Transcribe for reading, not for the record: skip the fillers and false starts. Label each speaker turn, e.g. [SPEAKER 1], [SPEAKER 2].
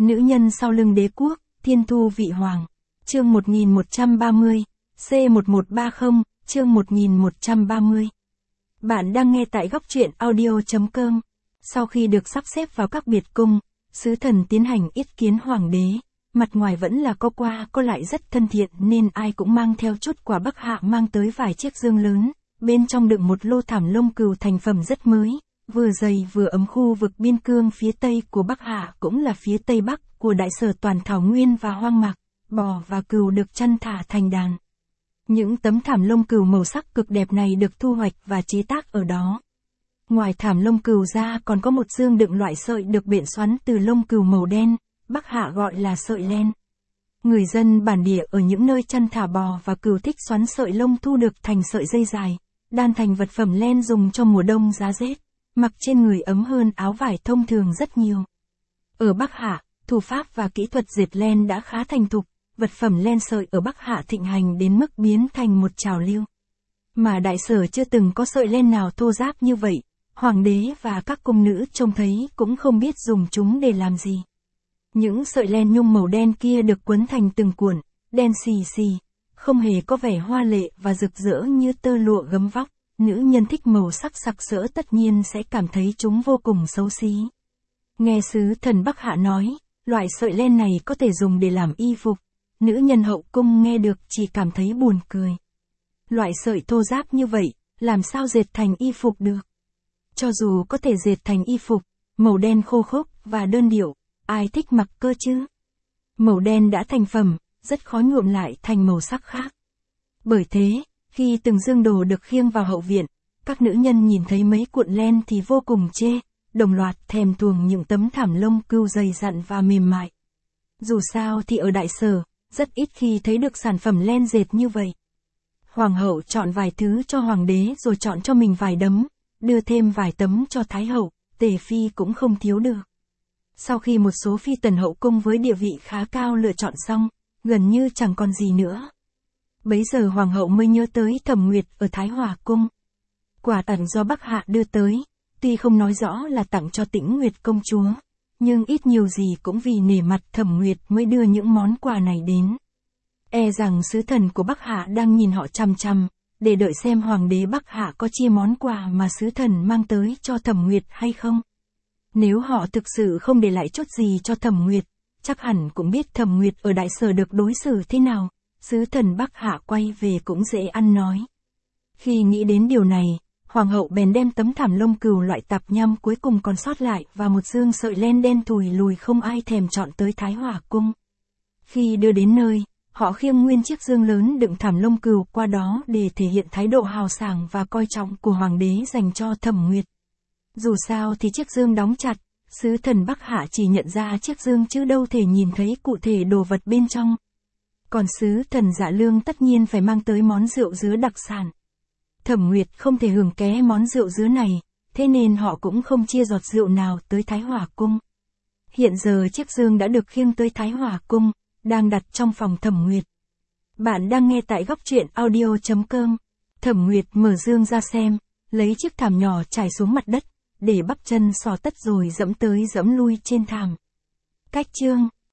[SPEAKER 1] Nữ nhân sau lưng đế quốc, thiên thu vị hoàng. Chương 1130, C1130, chương 1130. Bạn đang nghe tại góc truyện audio.com. Sau khi được sắp xếp vào các biệt cung, sứ thần tiến hành yết kiến hoàng đế. Mặt ngoài vẫn là có qua có lại rất thân thiện nên ai cũng mang theo chút quà Bắc Hạ mang tới vài chiếc dương lớn, bên trong đựng một lô thảm lông cừu thành phẩm rất mới, vừa dày vừa ấm. Khu vực biên cương phía tây của Bắc Hạ cũng là phía tây bắc của đại sở toàn thảo nguyên và hoang mạc, bò và cừu được chăn thả thành đàn. Những tấm thảm lông cừu màu sắc cực đẹp này được thu hoạch và chế tác ở đó. Ngoài thảm lông cừu ra còn có một dương đựng loại sợi được bện xoắn từ lông cừu màu đen, Bắc Hạ gọi là sợi len. Người dân bản địa ở những nơi chăn thả bò và cừu thích xoắn sợi lông thu được thành sợi dây dài, đan thành vật phẩm len dùng cho mùa đông giá rét, mặc trên người ấm hơn áo vải thông thường rất nhiều. Ở Bắc Hạ, thủ pháp và kỹ thuật dệt len đã khá thành thục, vật phẩm len sợi ở Bắc Hạ thịnh hành đến mức biến thành một trào lưu. Mà đại sở chưa từng có sợi len nào thô ráp như vậy, hoàng đế và các cung nữ trông thấy cũng không biết dùng chúng để làm gì. Những sợi len nhung màu đen kia được quấn thành từng cuộn, đen xì xì, không hề có vẻ hoa lệ và rực rỡ như tơ lụa gấm vóc. Nữ nhân thích màu sắc sặc sỡ tất nhiên sẽ cảm thấy chúng vô cùng xấu xí. Nghe sứ thần Bắc Hạ nói, loại sợi len này có thể dùng để làm y phục, nữ nhân hậu cung nghe được chỉ cảm thấy buồn cười. Loại sợi thô ráp như vậy, làm sao dệt thành y phục được? Cho dù có thể dệt thành y phục, màu đen khô khốc và đơn điệu, ai thích mặc cơ chứ? Màu đen đã thành phẩm, rất khó nhuộm lại thành màu sắc khác. Bởi thế, khi từng dương đồ được khiêng vào hậu viện, các nữ nhân nhìn thấy mấy cuộn len thì vô cùng chê, đồng loạt thèm thuồng những tấm thảm lông cừu dày dặn và mềm mại. Dù sao thì ở đại sở, rất ít khi thấy được sản phẩm len dệt như vậy. Hoàng hậu chọn vài thứ cho hoàng đế rồi chọn cho mình vài đấm, đưa thêm vài tấm cho thái hậu, tề phi cũng không thiếu được. Sau khi một số phi tần hậu cung với địa vị khá cao lựa chọn xong, gần như chẳng còn gì nữa. Bấy giờ hoàng hậu mới nhớ tới Thẩm Nguyệt ở Thái Hòa cung. Quà tặng do Bắc Hạ đưa tới, tuy không nói rõ là tặng cho Tĩnh Nguyệt công chúa, nhưng ít nhiều gì cũng vì nể mặt Thẩm Nguyệt mới đưa những món quà này đến. E rằng sứ thần của Bắc Hạ đang nhìn họ chằm chằm, để đợi xem hoàng đế Bắc Hạ có chia món quà mà sứ thần mang tới cho Thẩm Nguyệt hay không. Nếu họ thực sự không để lại chút gì cho Thẩm Nguyệt, chắc hẳn cũng biết Thẩm Nguyệt ở đại sở được đối xử thế nào, sứ thần Bắc Hạ quay về cũng dễ ăn nói. Khi nghĩ đến điều này, hoàng hậu bèn đem tấm thảm lông cừu loại tạp nham cuối cùng còn sót lại và một dương sợi len đen thùi lùi không ai thèm chọn tới Thái Hòa cung. Khi đưa đến nơi, họ khiêng nguyên chiếc dương lớn đựng thảm lông cừu qua đó để thể hiện thái độ hào sảng và coi trọng của hoàng đế dành cho Thẩm Nguyệt. Dù sao thì chiếc dương đóng chặt, sứ thần Bắc Hạ chỉ nhận ra chiếc dương chứ đâu thể nhìn thấy cụ thể đồ vật bên trong. Còn sứ thần Dạ Lương tất nhiên phải mang tới món rượu dứa đặc sản. Thẩm Nguyệt không thể hưởng ké món rượu dứa này, thế nên họ cũng không chia giọt rượu nào tới Thái Hòa cung. Hiện giờ chiếc dương đã được khiêng tới Thái Hòa cung, đang đặt trong phòng Thẩm Nguyệt. Bạn đang nghe tại góc truyện audio.com. Thẩm Nguyệt mở dương ra xem, lấy chiếc thảm nhỏ trải xuống mặt đất, để bắp chân xỏ tất rồi dẫm tới dẫm lui trên thảm. Cách chương